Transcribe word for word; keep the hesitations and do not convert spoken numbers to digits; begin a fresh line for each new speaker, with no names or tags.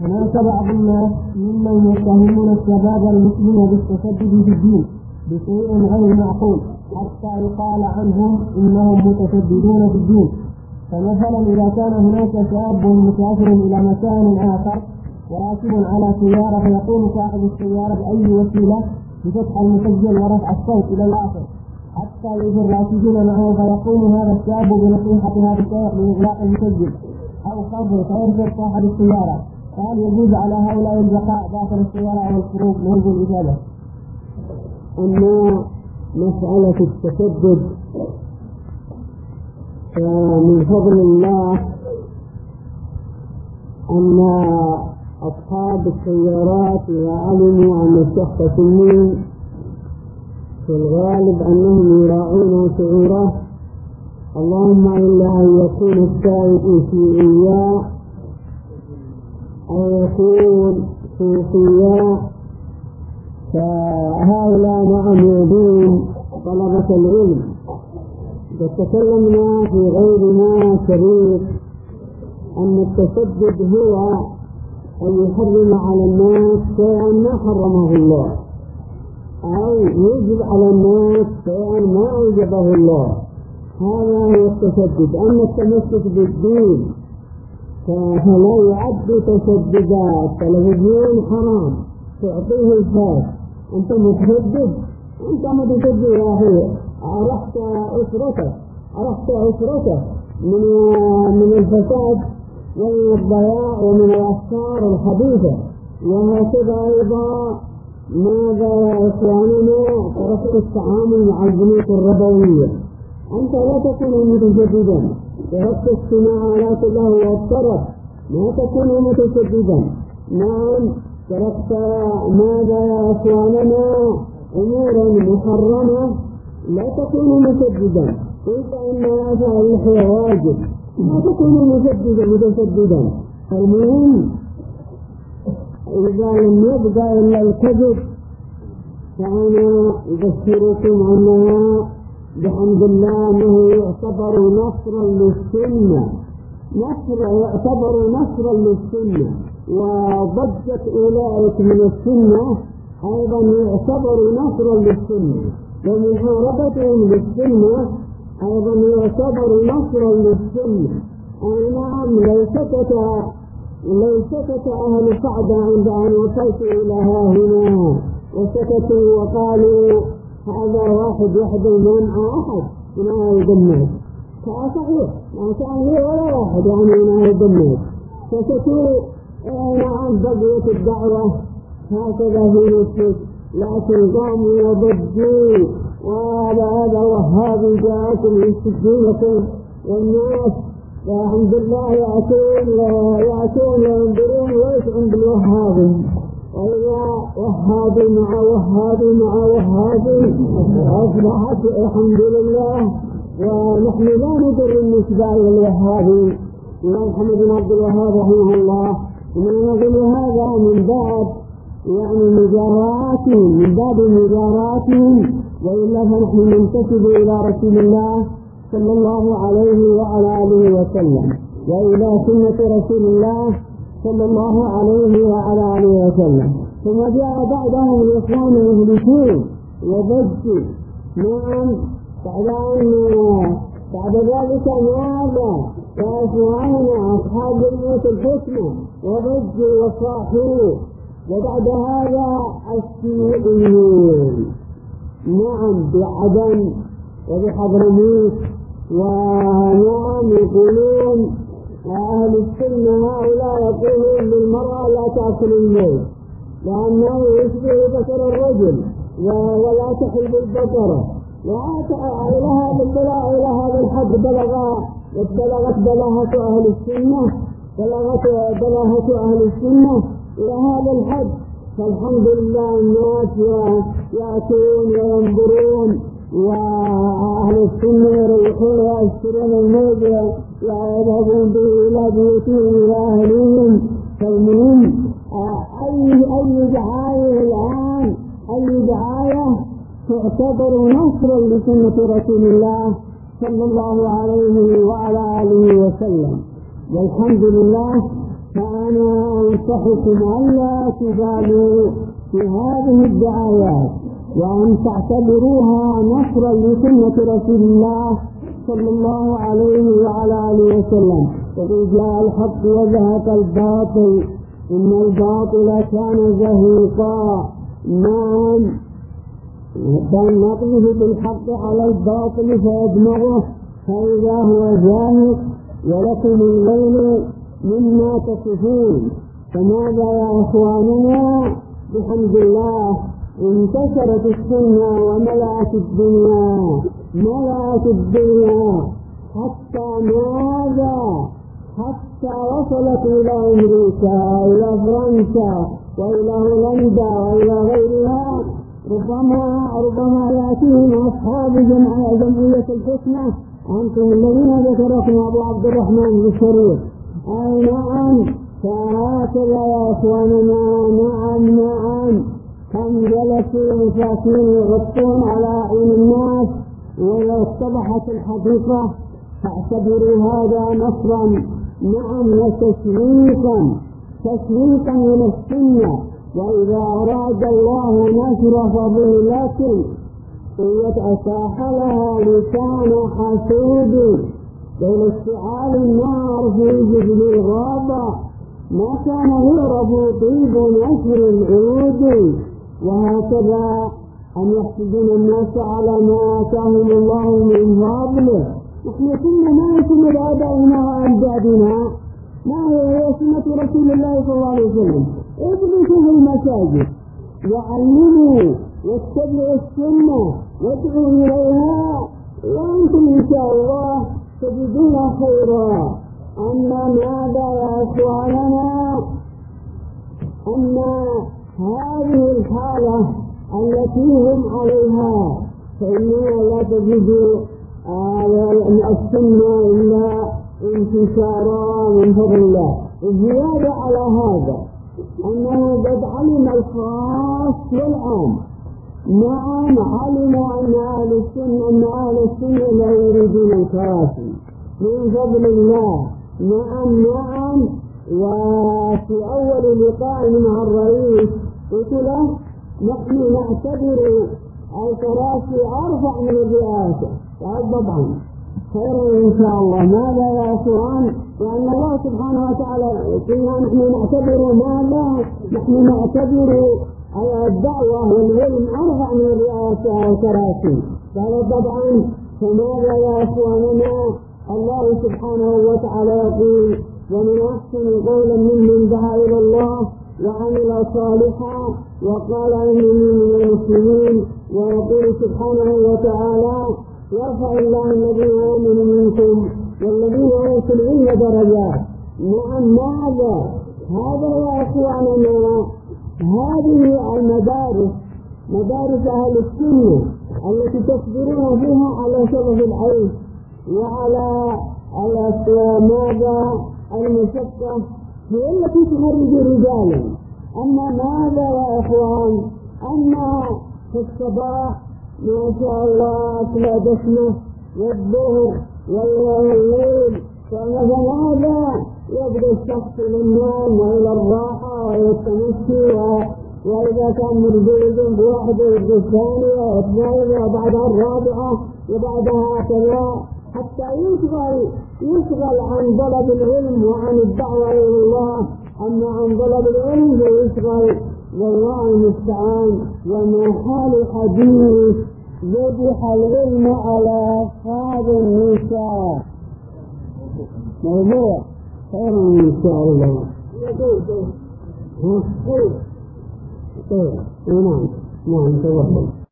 هناك بعض الناس ممن يتهمون الشباب المسلم بالتشدد في الدين بشيء غير معقول حتى يقال عنهم إنهم متشددون في الدين. فمثلا إذا كان هناك شاب مسافر إلى مكان آخر وراكب على سيارة فيقوم صاحب السيارة بأي وسيلة بفتح المسجل ورفع الصوت إلى الآخر حتى يجي الراكبين معه، فيقوم هذا الشاب بنصيحة هذا الشيء لإغلاق المسجل أو خفضه فيرفض صاحب السيارة، فهل يجوز على هؤلاء البقاء داخل السيارة أو الخروج؟ نرجو الإجابة.
أما مسألة التشدد فمن فضل الله أن أصحاب السيارات إذا علموا أن الشخص سنين في الغالب أنهم يراعون شعوره، اللهم إلا أن يكون السائق شيعيا أو يكون صوفيا، فهؤلاء نعم يؤذون طلبة العلم. تكلمنا في غيرنا كبير أن التشدد هو أن يحرم على الناس شيئا ما حرمه الله، أو يجب على الناس شيئا ما أوجبه الله، هذا هو التشدد. أما التمسك بالدين فلا يعد تشددا. التلفزيون حرام تعطيه الفاس، أنت متشدد، أنت متشدد يا أخي، عرفت أسرتك عرفت أسرتك من من الفساد ومن الضياع ومن الأفكار الخبيثة. وهكذا أيضا ماذا يا إخواننا تركت التعامل مع البنوك الربوية، أنت لا تكون متشددا، تركت استماع آلات الله والطرف، ما تكون متشددا. نعم تركت ماذا يا إخواننا أمورا محرمة، لا تكون متشددا. قلت إن هذا اللحية واجب، ما تكون متشددا متشددا. المهم إذا لم يبقى إلا الكذب فأنا أبشركم أنها بحمد الله أنه يعتبر نصرا للسنة، نصر يعتبر نصرا للسنة، وضجة أولئك من السنة أيضا يعتبر نصرا للسنة، ومحاربتهم للسنة أيضا يعتبر نصرا للسنة. أي نعم لو سكت لو سكت أهل صعدة عند أن وصلت إلى هنا وسكتوا وقالوا هذا واحد يحضر منع أحد من أهل الجنة، فصحيح ما كان لي ولا واحد يعني من أهل الجنة، سكتوا نعم بقيت الدعوة هكذا في نفسك، لكن قاموا وضجوا وهذا هذا وهابي جاءكم يستجيبكم، والناس الحمد لله يأتون يأتون ينظرون ويسعون بالوهابي، وإذا وهابي مع وهابي مع وهابي أصبحت الحمد لله. ونحن لا نضر النسبة إلى الوهابي، الإمام محمد بن عبد الوهاب رحمه الله، إنما نقول هذا من باب يعني مجاراتهم من باب مجاراتهم، وإلا فنحن ننتسب إلى رسول الله صلى الله عليه وعلى آله وسلم وإلى سنة رسول الله صلى الله عليه وعلى آله وسلم. ثم جاء بعدهم الإخوان المهلكون وضجوا. نعم بعد أن بعد ذلك ماذا فأخوانا أصحاب الموت الحكمة وضجوا وصاحوا. وبعد هذا الشيوعيون نعم بعدن وبحضرموت، ونعم يقولون أهل السنة هؤلاء يقولون للمرأة لا تأكل الموت لأنه يشبه بشر الرجل ولا تحل البشرة، إلى هذا البلاء إلى هذا الحد بلغ بلغت بلاهة أهل السنة بلغت بلاهة أهل السنة إلى هذا الحد. فالحمد لله الناس يأتون وينظرون، وأهل السنة يريحون ويشترون الموت ويذهبون به إلى بيوتهم إلى أهلهم. فالمهم أي أي دعاية الآن أي دعاية تعتبر نصرا لسنة رسول الله صلى الله عليه وعلى آله وسلم. والحمد لله فأنا وأنا أنصحكم ألا تبالوا في هذه الدعايات وأن تعتبروها نصرا لسنة رسول الله صلى الله عليه وعلى آله وسلم. وإذ جاء الحق وزهق الباطل إن الباطل كان زهوقا. نعم، كان نقذف بالحق على الباطل فيدمغه فإذا هو زاهق ولكم الليل مما تصفون. فماذا يا إخواننا؟ بحمد الله انتشرت السنة وملأت الدنيا ملأت الدنيا حتى ماذا؟ حتى وصلت إلى أمريكا وإلى فرنسا وإلى هولندا وإلى غيرها. ربما ربما يأتيهم أصحاب جمعية الحسنى أنتم الذين ذكركم أبو عبد الرحمن الشريف. أي نعم، فهكذا يا إخواننا. نعم نعم، كم جلسوا مساكين يغطون على أعين الناس ولو اتضحت الحقيقة فاعتبروا هذا نصرا. نعم، وتشويقا تشويقا من السنة. وإذا أراد الله نشر فضيلة يتأساح لها لسان حسود بين اشتعال النار في جبل الغابة ما كان يعرف طيب نشر العود. وهكذا أن يحسدون الناس على ما آتاهم الله من فضله. نحن كنا ما يكون بآبائنا وأجدادنا، ما هي سنة رسول الله صلى الله عليه وسلم. اجلسوا في المساجد وعلموا واتبعوا السنة وادعوا إليها وأنتم إن شاء الله تجدون خيرا. أما ماذا يا إخواننا؟ أن هذه الحالة التي هم عليها فإنها لا تجد السنة إلا انتشارا من فضل الله. الزيادة على هذا أنه قد علم الخاص والعام. نعم، علموا أن أهل السنة أن أهل السنة لا يريدون الكراسي من فضل الله. نعم نعم. وفي أول لقاء مع الرئيس قلت له نحن نعتبر الكراسي أرفع من الرئاسة. قال طبعا خير إن شاء الله. ماذا يا إخوان؟ لأن الله سبحانه وتعالى قلنا نحن نعتبر ماذا؟ نحن نعتبر الدعوة والعلم أرفع من الرئاسة والكراسي. قال طبعا. فماذا يا إخواننا؟ الله سبحانه وتعالى يقول ومن أحسن قولا ممن دعا إلى الله وعمل صالحا وقال إنني من المسلمين. ويقول سبحانه وتعالى يرفع الله الذين آمنوا منكم والذين أوتوا العلم درجات. نعم، ماذا؟ هذا يا إخواننا هذه المدارس مدارس أهل السنة التي تصبرون فيها على شرف العيش وعلى ماذا المشقة هي التي تخرج رجالا. أما ماذا يا إخوان؟ أما في الصباح ما شاء الله أكل دسمة والظهر والليل فماذا يبدو الشخص للنوم وإلى الراحة وإلى التمشي. وإذا كان مرجوز بواحدة يبدو الثانية والثالثة وبعدها الرابعة وبعدها كذا حتى يشغل يشغل عن طلب العلم وعن الدعوة إلى الله. أما عن طلب العلم فيشغل والله المستعان. وما حال حديث يجح العلم على أصحاب النساء موضوع خير إن شاء الله. ها؟ نعم نعم تفضل.